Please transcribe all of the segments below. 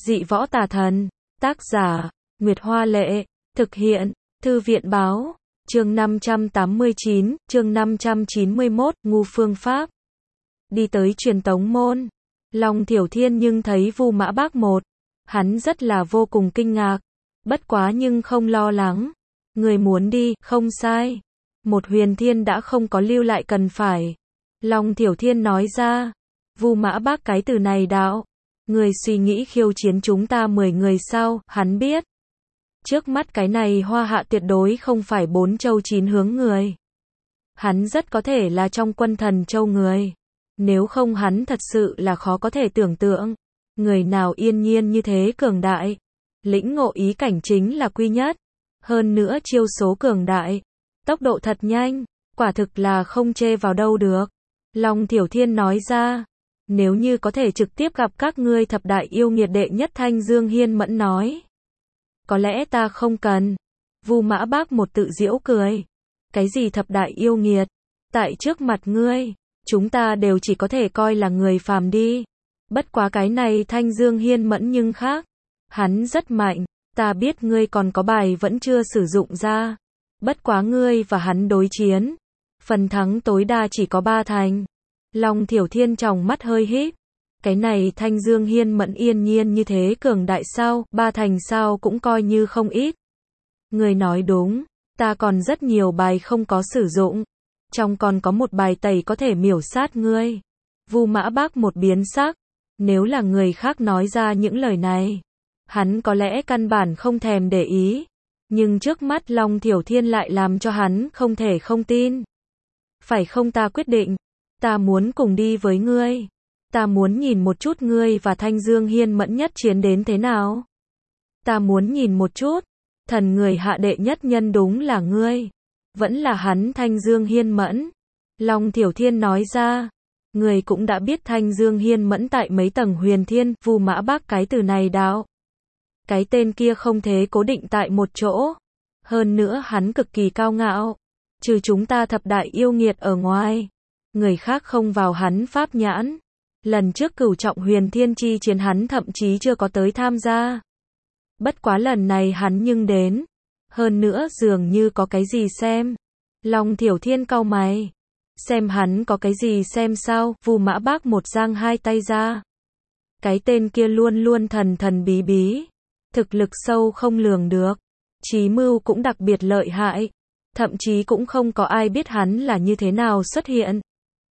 Dị võ tà thần. Tác giả, Nguyệt Hoa Lệ. Thực hiện, Thư viện Báo. Chương 589, chương 591, ngu phương pháp. Đi tới truyền tống môn. Long Thiểu Thiên nhưng thấy Vu Mã Bác một. Hắn rất là vô cùng kinh ngạc. Bất quá nhưng không lo lắng. Người muốn đi, không sai. Một huyền thiên đã không có lưu lại cần phải. Long Thiểu Thiên nói ra. Vu Mã Bác cái từ này đạo. Người suy nghĩ khiêu chiến chúng ta 10 người sao, hắn biết. Trước mắt cái này Hoa Hạ tuyệt đối không phải 4 châu 9 hướng người. Hắn rất có thể là trong quân Thần Châu người. Nếu không hắn thật sự là khó có thể tưởng tượng. Người nào yên nhiên như thế cường đại. Lĩnh ngộ ý cảnh chính là quy nhất. Hơn nữa chiêu số cường đại. Tốc độ thật nhanh. Quả thực là không chê vào đâu được. Long Thiểu Thiên nói ra. Nếu như có thể trực tiếp gặp các ngươi thập đại yêu nghiệt đệ nhất Thanh Dương Hiên Mẫn nói. Có lẽ ta không cần. Vu Mã Bác một tự giễu cười. Cái gì thập đại yêu nghiệt? Tại trước mặt ngươi, chúng ta đều chỉ có thể coi là người phàm đi. Bất quá cái này Thanh Dương Hiên Mẫn nhưng khác. Hắn rất mạnh. Ta biết ngươi còn có bài vẫn chưa sử dụng ra. Bất quá ngươi và hắn đối chiến. Phần thắng tối đa chỉ có 3 thành. Long Thiểu Thiên tròng mắt hơi híp. Cái này Thanh Dương Hiên Mẫn yên nhiên như thế cường đại sao, 3 thành sao cũng coi như không ít. Người nói đúng, ta còn rất nhiều bài không có sử dụng. Trong còn có một bài tẩy có thể miểu sát ngươi. Vu Mã Bác một biến sắc. Nếu là người khác nói ra những lời này, hắn có lẽ căn bản không thèm để ý. Nhưng trước mắt Long Thiểu Thiên lại làm cho hắn không thể không tin. Phải không, ta quyết định. Ta muốn cùng đi với ngươi. Ta muốn nhìn một chút ngươi và Thanh Dương Hiên Mẫn nhất chiến đến thế nào. Ta muốn nhìn một chút. Thần người hạ đệ nhất nhân đúng là ngươi. Vẫn là hắn Thanh Dương Hiên Mẫn. Long Thiểu Thiên nói ra. Người cũng đã biết Thanh Dương Hiên Mẫn tại mấy tầng huyền thiên. Vu Mã Bác cái từ này đạo. Cái tên kia không thể cố định tại một chỗ. Hơn nữa hắn cực kỳ cao ngạo. Trừ chúng ta thập đại yêu nghiệt ở ngoài. Người khác không vào hắn pháp nhãn. Lần trước Cửu Trọng Huyền Thiên chi chiến hắn thậm chí chưa có tới tham gia. Bất quá lần này hắn nhưng đến. Hơn nữa dường như có cái gì xem. Long Thiểu Thiên cau mày. Xem hắn có cái gì xem sao, Vu Mã Bác một giang hai tay ra. Cái tên kia luôn luôn thần thần bí bí. Thực lực sâu không lường được. Chí mưu cũng đặc biệt lợi hại. Thậm chí cũng không có ai biết hắn là như thế nào xuất hiện.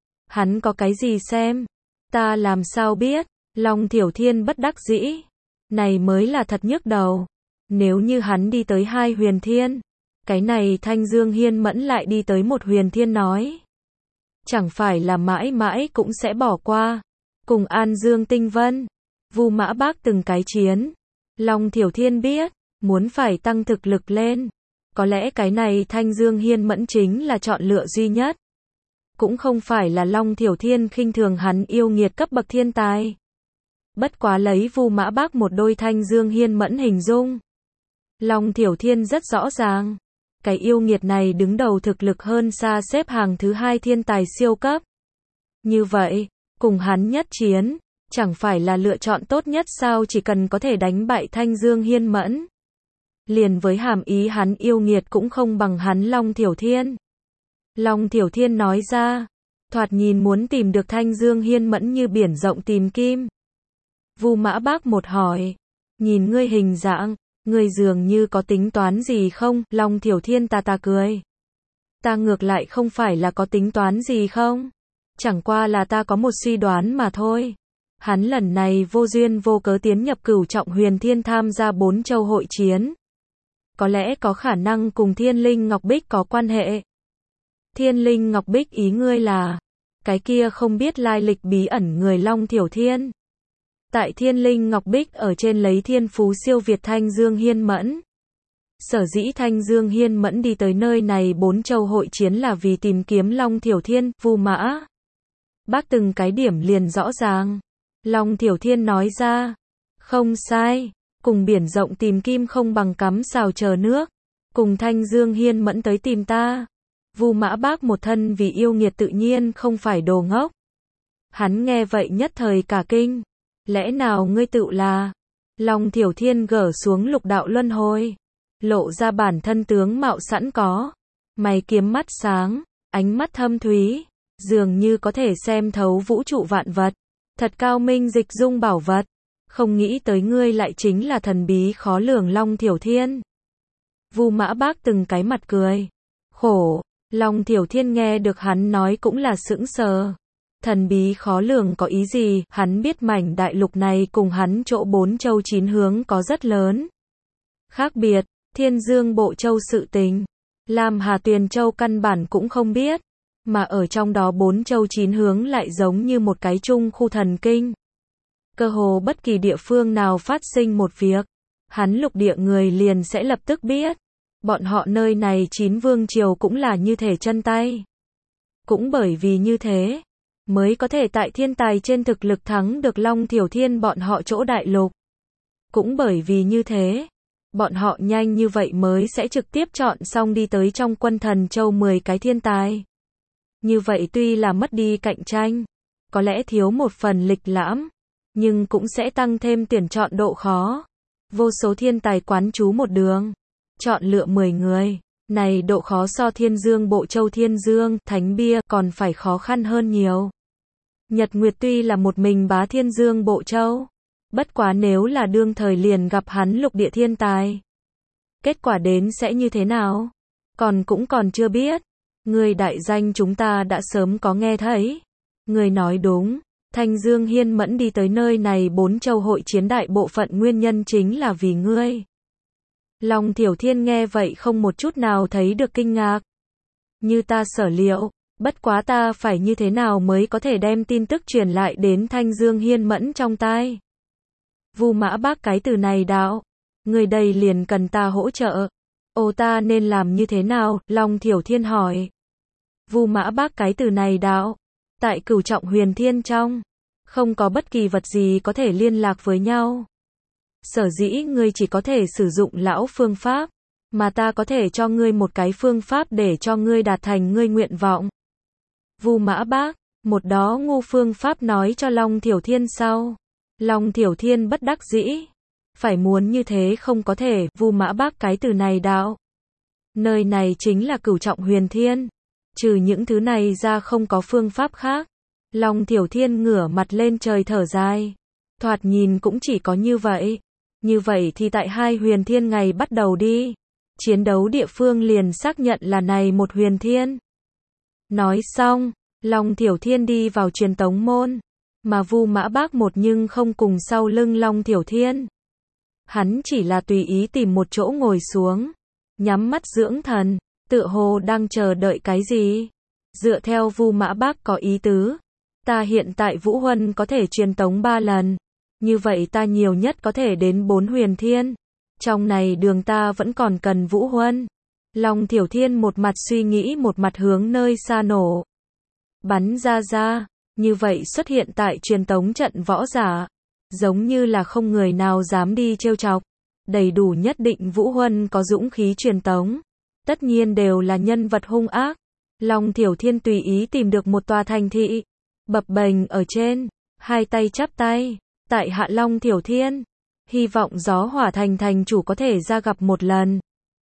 Hắn có cái gì xem? Ta làm sao biết? Long Thiểu Thiên bất đắc dĩ. Này mới là thật nhức đầu. Nếu như hắn đi tới 2 huyền thiên. Cái này Thanh Dương Hiên Mẫn lại đi tới 1 huyền thiên nói. Chẳng phải là mãi mãi cũng sẽ bỏ qua. Cùng An Dương Tinh Vân. Vu Mã Bác từng cái chiến. Long Thiểu Thiên biết. Muốn phải tăng thực lực lên. Có lẽ cái này Thanh Dương Hiên Mẫn chính là chọn lựa duy nhất. Cũng không phải là Long Thiểu Thiên khinh thường hắn yêu nghiệt cấp bậc thiên tài. Bất quá lấy Vu Mã Bác một đôi Thanh Dương Hiên Mẫn hình dung. Long Thiểu Thiên rất rõ ràng. Cái yêu nghiệt này đứng đầu thực lực hơn xa xếp hàng thứ 2 thiên tài siêu cấp. Như vậy, cùng hắn nhất chiến, chẳng phải là lựa chọn tốt nhất sao, chỉ cần có thể đánh bại Thanh Dương Hiên Mẫn. Liền với hàm ý hắn yêu nghiệt cũng không bằng hắn Long Thiểu Thiên. Long Thiểu Thiên nói ra. Thoạt nhìn muốn tìm được Thanh Dương Hiên Mẫn như biển rộng tìm kim. Vu Mã Bác một hỏi. Nhìn ngươi hình dạng, ngươi dường như có tính toán gì không? Long Thiểu Thiên ta cười. Ta ngược lại không phải là có tính toán gì không? Chẳng qua là ta có một suy đoán mà thôi. Hắn lần này vô duyên vô cớ tiến nhập Cửu Trọng Huyền Thiên tham gia 4 châu hội chiến. Có lẽ có khả năng cùng Thiên Linh Ngọc Bích có quan hệ. Thiên Linh Ngọc Bích ý ngươi là cái kia không biết lai lịch bí ẩn người Long Thiểu Thiên. Tại Thiên Linh Ngọc Bích ở trên lấy thiên phú siêu việt Thanh Dương Hiên Mẫn. Sở dĩ Thanh Dương Hiên Mẫn đi tới nơi này 4 châu hội chiến là vì tìm kiếm Long Thiểu Thiên. Vu Mã Bác từng cái điểm liền rõ ràng. Long Thiểu Thiên nói ra. Không sai. Cùng biển rộng tìm kim không bằng cắm sào chờ nước. Cùng Thanh Dương Hiên Mẫn tới tìm ta. Vu Mã Bác một thân vì yêu nghiệt tự nhiên không phải đồ ngốc. Hắn nghe vậy nhất thời cả kinh. Lẽ nào ngươi tự là Long Thiểu Thiên gỡ xuống lục đạo luân hồi, lộ ra bản thân tướng mạo sẵn có, mày kiếm mắt sáng, ánh mắt thâm thúy, dường như có thể xem thấu vũ trụ vạn vật, thật cao minh dịch dung bảo vật. Không nghĩ tới ngươi lại chính là thần bí khó lường Long Thiểu Thiên. Vu Mã Bác từng cái mặt cười khổ. Long Thiểu Thiên nghe được hắn nói cũng là sững sờ. Thần bí khó lường có ý gì? Hắn biết mảnh đại lục này cùng hắn chỗ 4 châu 9 hướng có rất lớn khác biệt. Thiên Dương Bộ Châu sự tình, Lam Hà Tuyền Châu căn bản cũng không biết, mà ở trong đó 4 châu 9 hướng lại giống như một cái chung khu thần kinh. Cơ hồ bất kỳ địa phương nào phát sinh một việc, hắn lục địa người liền sẽ lập tức biết. Bọn họ nơi này 9 vương triều cũng là như thể chân tay. Cũng bởi vì như thế, mới có thể tại thiên tài trên thực lực thắng được Long Thiểu Thiên bọn họ chỗ đại lục. Cũng bởi vì như thế, bọn họ nhanh như vậy mới sẽ trực tiếp chọn xong đi tới trong quân thần châu 10 cái thiên tài. Như vậy tuy là mất đi cạnh tranh, có lẽ thiếu một phần lịch lãm, nhưng cũng sẽ tăng thêm tuyển chọn độ khó. Vô số thiên tài quán trú một đường, chọn lựa 10 người, này độ khó so Thiên Dương Bộ Châu Thiên Dương, Thánh Bia còn phải khó khăn hơn nhiều. Nhật Nguyệt tuy là một mình bá Thiên Dương Bộ Châu, bất quá nếu là đương thời liền gặp hắn lục địa thiên tài, kết quả đến sẽ như thế nào? Còn chưa biết. Người đại danh chúng ta đã sớm có nghe thấy. Người nói đúng. Thanh Dương Hiên Mẫn đi tới nơi này 4 châu hội chiến đại bộ phận nguyên nhân chính là vì ngươi. Long Thiểu Thiên nghe vậy không một chút nào thấy được kinh ngạc. Như ta sở liệu, bất quá ta phải như thế nào mới có thể đem tin tức truyền lại đến Thanh Dương Hiên Mẫn trong tai. Vu Mã Bác cái từ này đạo, người đây liền cần ta hỗ trợ. Ồ, ta nên làm như thế nào? Long Thiểu Thiên hỏi. Vu Mã Bác cái từ này đạo, tại Cửu Trọng Huyền Thiên trong, không có bất kỳ vật gì có thể liên lạc với nhau. Sở dĩ ngươi chỉ có thể sử dụng lão phương pháp, mà ta có thể cho ngươi một cái phương pháp để cho ngươi đạt thành ngươi nguyện vọng. Vu Mã Bác, một đó ngu phương pháp nói cho Long Thiểu Thiên sau. Long Thiểu Thiên bất đắc dĩ. Phải muốn như thế không có thể, Vu Mã Bác cái từ này đạo. Nơi này chính là Cửu Trọng Huyền Thiên. Trừ những thứ này ra không có phương pháp khác. Long Thiểu Thiên ngửa mặt lên trời thở dài. Thoạt nhìn cũng chỉ có như vậy. Như vậy thì tại 2 huyền thiên ngày bắt đầu đi. Chiến đấu địa phương liền xác nhận là này một huyền thiên. Nói xong, Long Thiểu Thiên đi vào truyền tống môn. Mà Vu Mã Bác một nhưng không cùng sau lưng Long Thiểu Thiên. Hắn chỉ là tùy ý tìm một chỗ ngồi xuống, nhắm mắt dưỡng thần, tựa hồ đang chờ đợi cái gì. Dựa theo Vu Mã Bác có ý tứ, ta hiện tại Vũ Huân có thể truyền tống 3 lần, như vậy ta nhiều nhất có thể đến 4 huyền thiên. Trong này đường ta vẫn còn cần Vũ Huân. Long Thiểu Thiên một mặt suy nghĩ một mặt hướng nơi xa nổ bắn ra, như vậy xuất hiện tại truyền tống trận võ giả, giống như là không người nào dám đi trêu chọc. Đầy đủ nhất định Vũ Huân có dũng khí truyền tống, tất nhiên đều là nhân vật hung ác. Long Thiểu Thiên tùy ý tìm được một tòa thành thị, bập bềnh ở trên, hai tay chắp tay, tại hạ Long Thiểu Thiên, hy vọng Gió Hỏa Thành thành chủ có thể ra gặp một lần.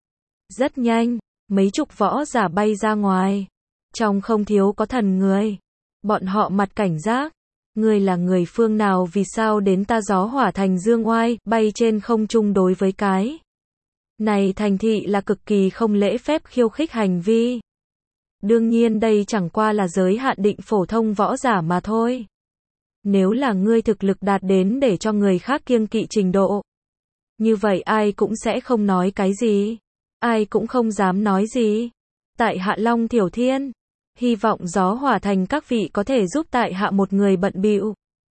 Rất nhanh, mấy chục võ giả bay ra ngoài, trong không thiếu có thần người. Bọn họ mặt cảnh giác, ngươi là người phương nào, vì sao đến ta Gió Hỏa Thành dương oai, bay trên không trung đối với cái này thành thị là cực kỳ không lễ phép khiêu khích hành vi. Đương nhiên đây chẳng qua là giới hạn định phổ thông võ giả mà thôi. Nếu là ngươi thực lực đạt đến để cho người khác kiêng kỵ trình độ, như vậy ai cũng sẽ không nói cái gì, ai cũng không dám nói gì. Tại hạ Long Thiểu Thiên, hy vọng Gió Hỏa Thành các vị có thể giúp tại hạ một người bận bịu.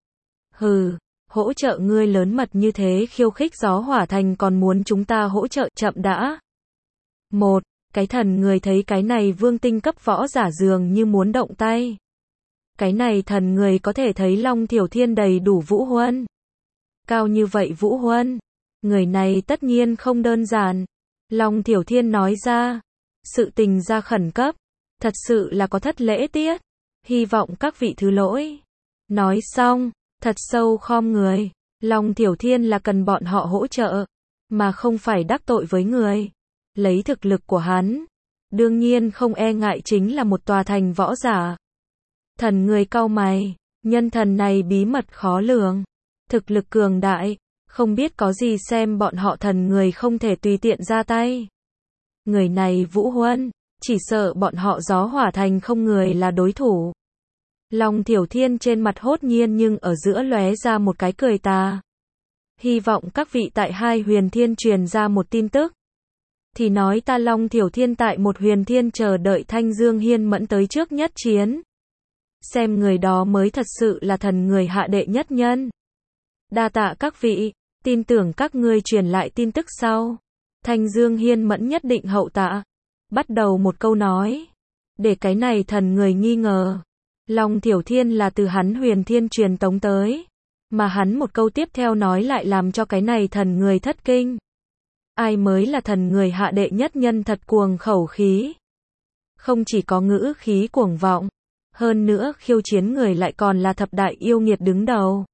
Hừ, hỗ trợ ngươi lớn mật như thế khiêu khích Gió Hỏa Thành còn muốn chúng ta hỗ trợ, chậm đã. Một, cái thần người thấy cái này vương tinh cấp võ giả dường như muốn động tay. Cái này thần người có thể thấy Long Thiểu Thiên đầy đủ Vũ Huân. Cao như vậy Vũ Huân, người này tất nhiên không đơn giản. Long Thiểu Thiên nói ra, sự tình ra khẩn cấp, thật sự là có thất lễ tiết, hy vọng các vị thứ lỗi. Nói xong, thật sâu khom người, Long Thiểu Thiên là cần bọn họ hỗ trợ, mà không phải đắc tội với người. Lấy thực lực của hắn, đương nhiên không e ngại chính là một tòa thành võ giả. Thần người cau mày, nhân thần này bí mật khó lường, thực lực cường đại, không biết có gì xem bọn họ thần người không thể tùy tiện ra tay. Người này Vũ Huân, chỉ sợ bọn họ gió hỏa thành không người là đối thủ. Long Thiểu Thiên trên mặt hốt nhiên nhưng ở giữa lóe ra một cái cười tà. Hy vọng các vị tại hai huyền thiên truyền ra một tin tức. Thì nói ta Long Thiểu Thiên tại một huyền thiên chờ đợi Thanh Dương Hiên Mẫn tới trước nhất chiến. Xem người đó mới thật sự là thần người hạ đệ nhất nhân. Đa tạ các vị, tin tưởng các ngươi truyền lại tin tức sau. Thanh Dương Hiên Mẫn nhất định hậu tạ. Bắt đầu một câu nói. Để cái này thần người nghi ngờ. Long Thiểu Thiên là từ hắn huyền thiên truyền tống tới. Mà hắn một câu tiếp theo nói lại làm cho cái này thần người thất kinh. Ai mới là thần người hạ đệ nhất nhân thật cuồng khẩu khí. Không chỉ có ngữ khí cuồng vọng. Hơn nữa khiêu chiến người lại còn là thập đại yêu nghiệt đứng đầu.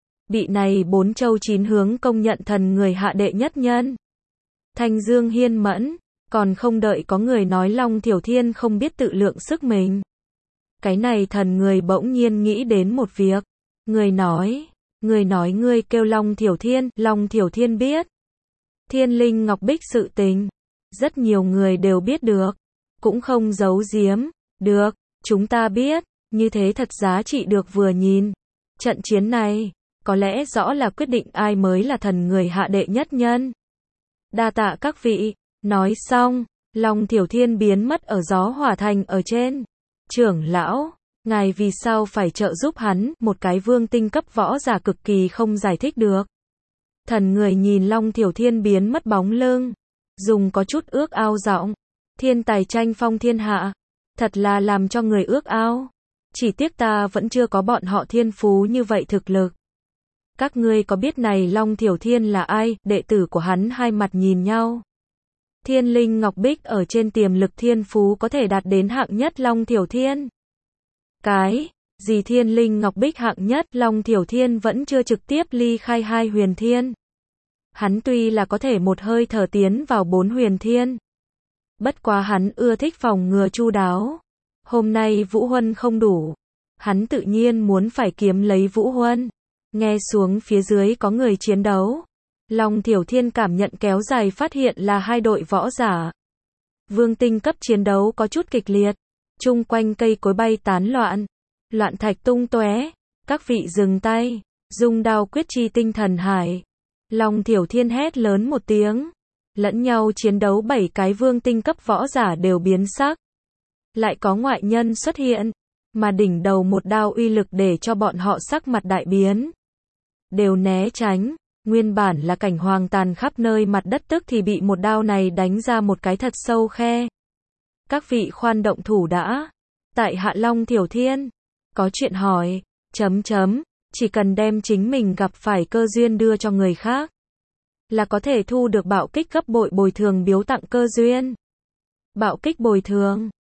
Bị này 4 châu 9 hướng công nhận thần người hạ đệ nhất nhân. Thanh Dương Hiên Mẫn, còn không đợi có người nói Long Thiểu Thiên không biết tự lượng sức mình. Cái này thần người bỗng nhiên nghĩ đến một việc. Người nói ngươi kêu Long Thiểu Thiên biết. Thiên Linh Ngọc Bích sự tình. Rất nhiều người đều biết được. Cũng không giấu giếm. Được, chúng ta biết. Như thế thật giá trị được vừa nhìn. Trận chiến này, có lẽ rõ là quyết định ai mới là thần người hạ đệ nhất nhân. Đa tạ các vị. Nói xong, Long Thiểu Thiên biến mất ở gió hỏa thành ở trên. Trưởng lão, ngài vì sao phải trợ giúp hắn, một cái vương tinh cấp võ giả cực kỳ không giải thích được. Thần người nhìn Long Thiểu Thiên biến mất bóng lưng, dùng có chút ước ao giọng, thiên tài tranh phong thiên hạ, thật là làm cho người ước ao. Chỉ tiếc ta vẫn chưa có bọn họ thiên phú như vậy thực lực. Các ngươi có biết này Long Thiểu Thiên là ai? Đệ tử của hắn hai mặt nhìn nhau. Thiên Linh Ngọc Bích ở trên tiềm lực thiên phú có thể đạt đến hạng nhất Long Thiểu Thiên. Cái gì Thiên Linh Ngọc Bích hạng nhất, Long Thiểu Thiên vẫn chưa trực tiếp ly khai hai huyền thiên. Hắn tuy là có thể một hơi thở tiến vào 4 huyền thiên. Bất quá hắn ưa thích phòng ngừa chu đáo. Hôm nay Vũ Huân không đủ. Hắn tự nhiên muốn phải kiếm lấy Vũ Huân. Nghe xuống phía dưới có người chiến đấu. Long Thiểu Thiên cảm nhận kéo dài phát hiện là hai đội võ giả. Vương tinh cấp chiến đấu có chút kịch liệt. Chung quanh cây cối bay tán loạn. Loạn thạch tung tóe. Các vị dừng tay. Dung đao quyết chi tinh thần hải. Long Thiểu Thiên hét lớn một tiếng. Lẫn nhau chiến đấu 7 cái vương tinh cấp võ giả đều biến sắc. Lại có ngoại nhân xuất hiện. Mà đỉnh đầu một đao uy lực để cho bọn họ sắc mặt đại biến. Đều né tránh. Nguyên bản là cảnh hoàng tàn khắp nơi mặt đất tức thì bị một đao này đánh ra một cái thật sâu khe. Các vị khoan động thủ đã. Tại hạ Long Thiểu Thiên. Có chuyện hỏi. Chỉ cần đem chính mình gặp phải cơ duyên đưa cho người khác. Là có thể thu được bạo kích gấp bội bồi thường biếu tặng cơ duyên. Bạo kích bồi thường.